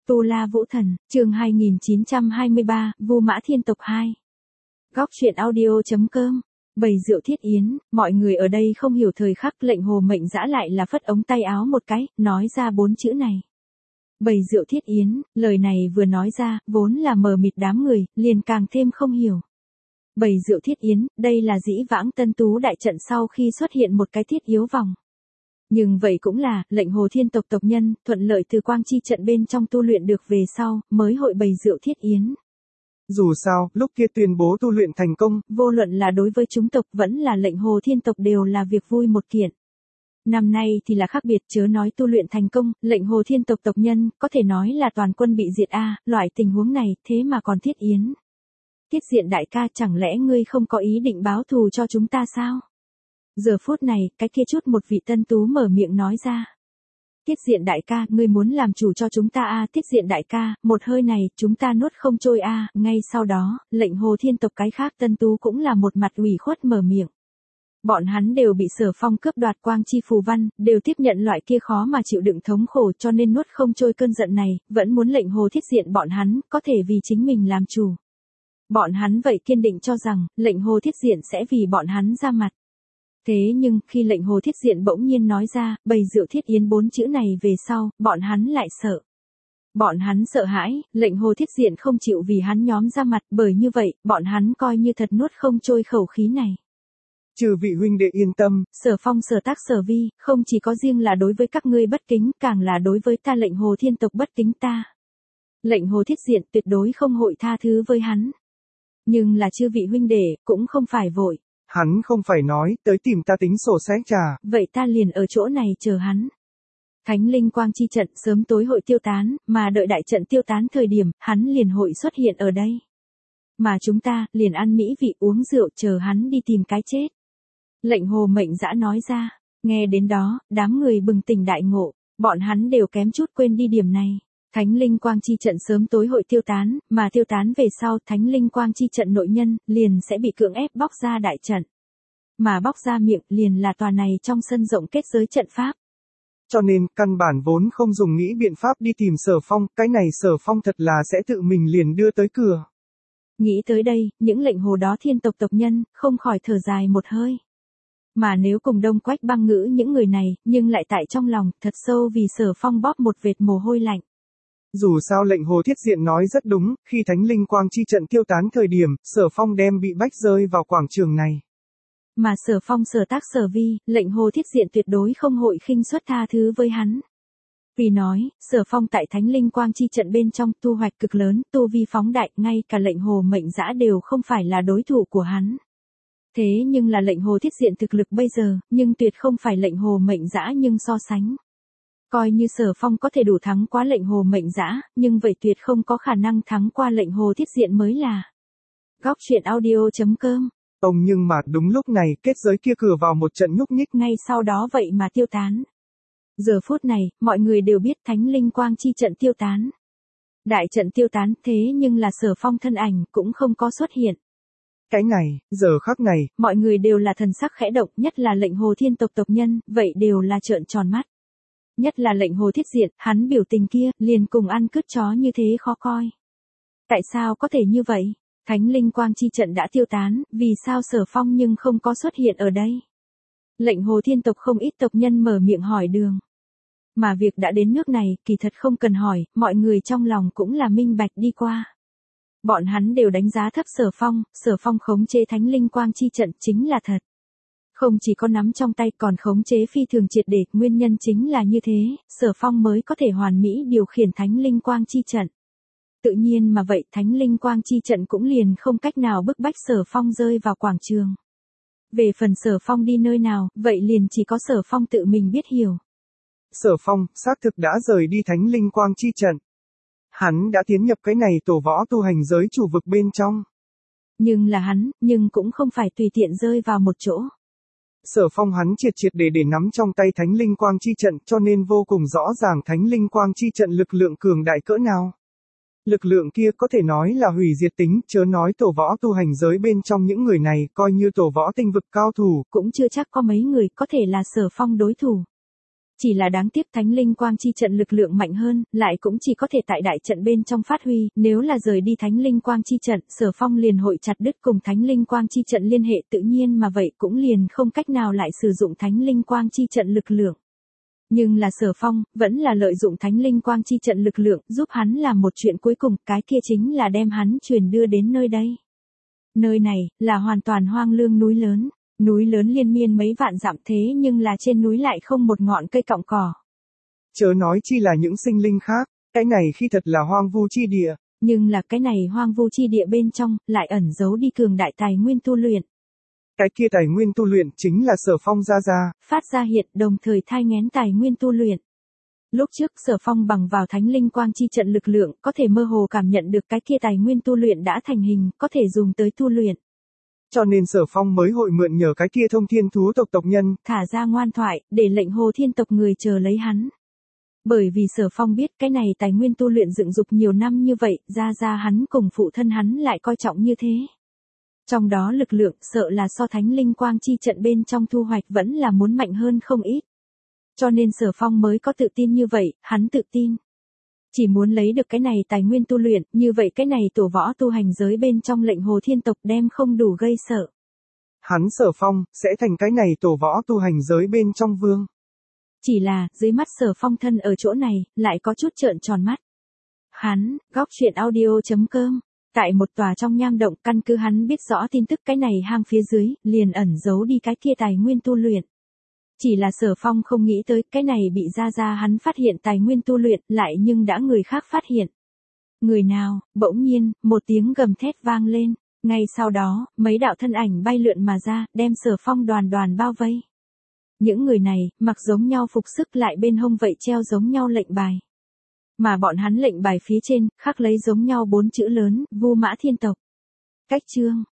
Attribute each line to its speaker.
Speaker 1: Tu La Vũ Thần, chương 2923, Vu Mã Thiên Tộc 2. Góc truyện audio.com. Bày rượu thiết yến, mọi người ở đây không hiểu thời khắc lệnh Hồ Mệnh Dã lại là phất ống tay áo một cái, nói ra 4 chữ này. Bày rượu thiết yến, lời này vừa nói ra, vốn là mờ mịt đám người, liền càng thêm không hiểu. Bày rượu thiết yến, đây là dĩ vãng Tân Tú đại trận sau khi xuất hiện một cái thiết yếu vòng. Nhưng vậy cũng là, lệnh Hồ Thiên tộc tộc nhân, thuận lợi từ quang chi trận bên trong tu luyện được về sau, mới hội bày rượu thiết yến.
Speaker 2: Dù sao, lúc kia tuyên bố tu luyện thành công,
Speaker 1: vô luận là đối với chúng tộc vẫn là lệnh Hồ Thiên tộc đều là việc vui một kiện. Năm nay thì là khác biệt, chớ nói tu luyện thành công, lệnh Hồ Thiên tộc tộc nhân, có thể nói là toàn quân bị diệt loại tình huống này, thế mà còn thiết yến. Tiết Diện đại ca, chẳng lẽ ngươi không có ý định báo thù cho chúng ta sao? Giờ phút này, cái kia chút một vị Tân Tú mở miệng nói ra. Tiết Diện đại ca, ngươi muốn làm chủ cho chúng ta Tiết Diện đại ca, một hơi này, chúng ta nuốt không trôi ngay sau đó, lệnh Hồ Thiên tộc cái khác Tân Tú cũng là một mặt ủy khuất mở miệng. Bọn hắn đều bị Sở Phong cướp đoạt quang chi phù văn, đều tiếp nhận loại kia khó mà chịu đựng thống khổ cho nên nuốt không trôi cơn giận này, vẫn muốn lệnh Hồ Thiết Diện bọn hắn, có thể vì chính mình làm chủ. Bọn hắn vậy kiên định cho rằng, lệnh Hồ Thiết Diện sẽ vì bọn hắn ra mặt. Thế nhưng, khi lệnh Hồ Thiết Diện bỗng nhiên nói ra, bày rượu thiết yến 4 chữ này về sau, bọn hắn lại sợ. Bọn hắn sợ hãi, lệnh Hồ Thiết Diện không chịu vì hắn nhóm ra mặt, bởi như vậy, bọn hắn coi như thật nuốt không trôi khẩu khí này.
Speaker 2: Trừ vị huynh đệ yên tâm,
Speaker 1: Sở Phong Sở Tác Sở Vi, không chỉ có riêng là đối với các ngươi bất kính, càng là đối với ta lệnh Hồ Thiên tộc bất kính ta. Lệnh Hồ Thiết Diện tuyệt đối không hội tha thứ với hắn. Nhưng là chư vị huynh đệ, cũng không phải vội.
Speaker 2: Hắn không phải nói, tới tìm ta tính sổ sách trà.
Speaker 1: Vậy ta liền ở chỗ này chờ hắn. Thánh linh quang chi trận sớm tối hội tiêu tán, mà đợi đại trận tiêu tán thời điểm, hắn liền hội xuất hiện ở đây. Mà chúng ta, liền ăn mỹ vị uống rượu chờ hắn đi tìm cái chết. Lệnh Hồ Mệnh Dã nói ra, nghe đến đó, đám người bừng tỉnh đại ngộ, bọn hắn đều kém chút quên đi điểm này. Thánh linh quang chi trận sớm tối hội tiêu tán, mà tiêu tán về sau thánh linh quang chi trận nội nhân, liền sẽ bị cưỡng ép bóc ra đại trận. Mà bóc ra miệng liền là tòa này trong sân rộng kết giới trận pháp.
Speaker 2: Cho nên, căn bản vốn không dùng nghĩ biện pháp đi tìm Sở Phong, cái này Sở Phong thật là sẽ tự mình liền đưa tới cửa.
Speaker 1: Nghĩ tới đây, những lệnh Hồ đó Thiên tộc tộc nhân, không khỏi thở dài một hơi. Mà nếu cùng Đông Quách Băng Ngữ những người này, nhưng lại tại trong lòng, thật sâu vì Sở Phong bóp một vệt mồ hôi lạnh.
Speaker 2: Dù sao lệnh Hồ Thiết Diện nói rất đúng, khi thánh linh quang chi trận tiêu tán thời điểm, Sở Phong đem bị bách rơi vào quảng trường này. Mà
Speaker 1: Sở Phong Sở Tác Sở Vi, lệnh Hồ Thiết Diện tuyệt đối không hội khinh suất tha thứ với hắn. Vì nói, Sở Phong tại thánh linh quang chi trận bên trong tu hoạch cực lớn, tu vi phóng đại, ngay cả lệnh Hồ Mệnh Dã đều không phải là đối thủ của hắn. Thế nhưng là lệnh Hồ Thiết Diện thực lực bây giờ, nhưng tuyệt không phải lệnh Hồ Mệnh Dã nhưng so sánh. Coi như Sở Phong có thể đủ thắng qua lệnh Hồ Mệnh Dã, nhưng vậy tuyệt không có khả năng thắng qua lệnh Hồ Thiết Diện mới là. Góc truyện audio.com.
Speaker 2: Nhưng mà đúng lúc này, kết giới kia cửa vào một trận nhúc nhích,
Speaker 1: ngay sau đó vậy mà tiêu tán. Giờ phút này, mọi người đều biết thánh linh quang chi trận tiêu tán. Đại trận tiêu tán thế nhưng là Sở Phong thân ảnh cũng không có xuất hiện.
Speaker 2: Cái này, giờ khắc này,
Speaker 1: mọi người đều là thần sắc khẽ động, nhất là lệnh Hồ Thiên tộc tộc nhân, vậy đều là trợn tròn mắt. Nhất là lệnh Hồ Thiết Diện, hắn biểu tình kia, liền cùng ăn cứt chó như thế khó coi. Tại sao có thể như vậy? Thánh linh quang chi trận đã tiêu tán, vì sao Sở Phong nhưng không có xuất hiện ở đây? Lệnh Hồ Thiên tộc không ít tộc nhân mở miệng hỏi đường. Mà việc đã đến nước này, kỳ thật không cần hỏi, mọi người trong lòng cũng là minh bạch đi qua. Bọn hắn đều đánh giá thấp Sở Phong khống chế thánh linh quang chi trận chính là thật. Không chỉ có nắm trong tay còn khống chế phi thường triệt để, nguyên nhân chính là như thế, Sở Phong mới có thể hoàn mỹ điều khiển thánh linh quang chi trận. Tự nhiên mà vậy thánh linh quang chi trận cũng liền không cách nào bức bách Sở Phong rơi vào quảng trường. Về phần Sở Phong đi nơi nào, vậy liền chỉ có Sở Phong tự mình biết hiểu.
Speaker 2: Sở Phong, xác thực đã rời đi thánh linh quang chi trận. Hắn đã tiến nhập cái này tổ võ tu hành giới chủ vực bên trong.
Speaker 1: Nhưng là hắn, nhưng cũng không phải tùy tiện rơi vào một chỗ.
Speaker 2: Sở Phong hắn triệt để nắm trong tay thánh linh quang chi trận cho nên vô cùng rõ ràng thánh linh quang chi trận lực lượng cường đại cỡ nào. Lực lượng kia có thể nói là hủy diệt tính, chớ nói tổ võ tu hành giới bên trong những người này, coi như tổ võ tinh vực cao thủ,
Speaker 1: cũng chưa chắc có mấy người có thể là Sở Phong đối thủ. Chỉ là đáng tiếc thánh linh quang chi trận lực lượng mạnh hơn, lại cũng chỉ có thể tại đại trận bên trong phát huy, nếu là rời đi thánh linh quang chi trận, Sở Phong liền hội chặt đứt cùng thánh linh quang chi trận liên hệ tự nhiên mà vậy cũng liền không cách nào lại sử dụng thánh linh quang chi trận lực lượng. Nhưng là Sở Phong, vẫn là lợi dụng thánh linh quang chi trận lực lượng, giúp hắn làm một chuyện cuối cùng, cái kia chính là đem hắn truyền đưa đến nơi đây. Nơi này, là hoàn toàn hoang lương núi lớn. Núi lớn liên miên mấy vạn dặm thế nhưng là trên núi lại không một ngọn cây cọng cỏ.
Speaker 2: Chớ nói chi là những sinh linh khác, cái này khi thật là hoang vu chi địa.
Speaker 1: Nhưng là cái này hoang vu chi địa bên trong, lại ẩn giấu đi cường đại tài nguyên tu luyện.
Speaker 2: Cái kia tài nguyên tu luyện chính là Sở Phong ra.
Speaker 1: Phát ra hiện đồng thời thai nghén tài nguyên tu luyện. Lúc trước Sở Phong bằng vào thánh linh quang chi trận lực lượng, có thể mơ hồ cảm nhận được cái kia tài nguyên tu luyện đã thành hình, có thể dùng tới tu luyện.
Speaker 2: Cho nên Sở Phong mới hội mượn nhờ cái kia thông thiên thú tộc nhân,
Speaker 1: thả ra ngoan thoại, để lệnh Hồ Thiên tộc người chờ lấy hắn. Bởi vì Sở Phong biết cái này tài nguyên tu luyện dựng dục nhiều năm như vậy, ra hắn cùng phụ thân hắn lại coi trọng như thế. Trong đó lực lượng sợ là so thánh linh quang chi trận bên trong thu hoạch vẫn là muốn mạnh hơn không ít. Cho nên Sở Phong mới có tự tin như vậy, hắn tự tin. Chỉ muốn lấy được cái này tài nguyên tu luyện, như vậy cái này tổ võ tu hành giới bên trong lệnh Hồ Thiên tộc đem không đủ gây sợ.
Speaker 2: Hắn Sở Phong, sẽ thành cái này tổ võ tu hành giới bên trong vương.
Speaker 1: Chỉ là, dưới mắt Sở Phong thân ở chỗ này, lại có chút trợn tròn mắt. Hắn, góc truyện audio.com, tại một tòa trong nham động, căn cứ hắn biết rõ tin tức cái này hang phía dưới, liền ẩn giấu đi cái kia tài nguyên tu luyện. Chỉ là Sở Phong không nghĩ tới cái này bị ra hắn phát hiện tài nguyên tu luyện lại nhưng đã người khác phát hiện. Người nào, bỗng nhiên, một tiếng gầm thét vang lên. Ngay sau đó, mấy đạo thân ảnh bay lượn mà ra, đem Sở Phong đoàn bao vây. Những người này, mặc giống nhau phục sức lại bên hông vậy treo giống nhau lệnh bài. Mà bọn hắn lệnh bài phía trên, khắc lấy giống nhau 4 chữ lớn, Vu Mã Thiên tộc. Cách chương.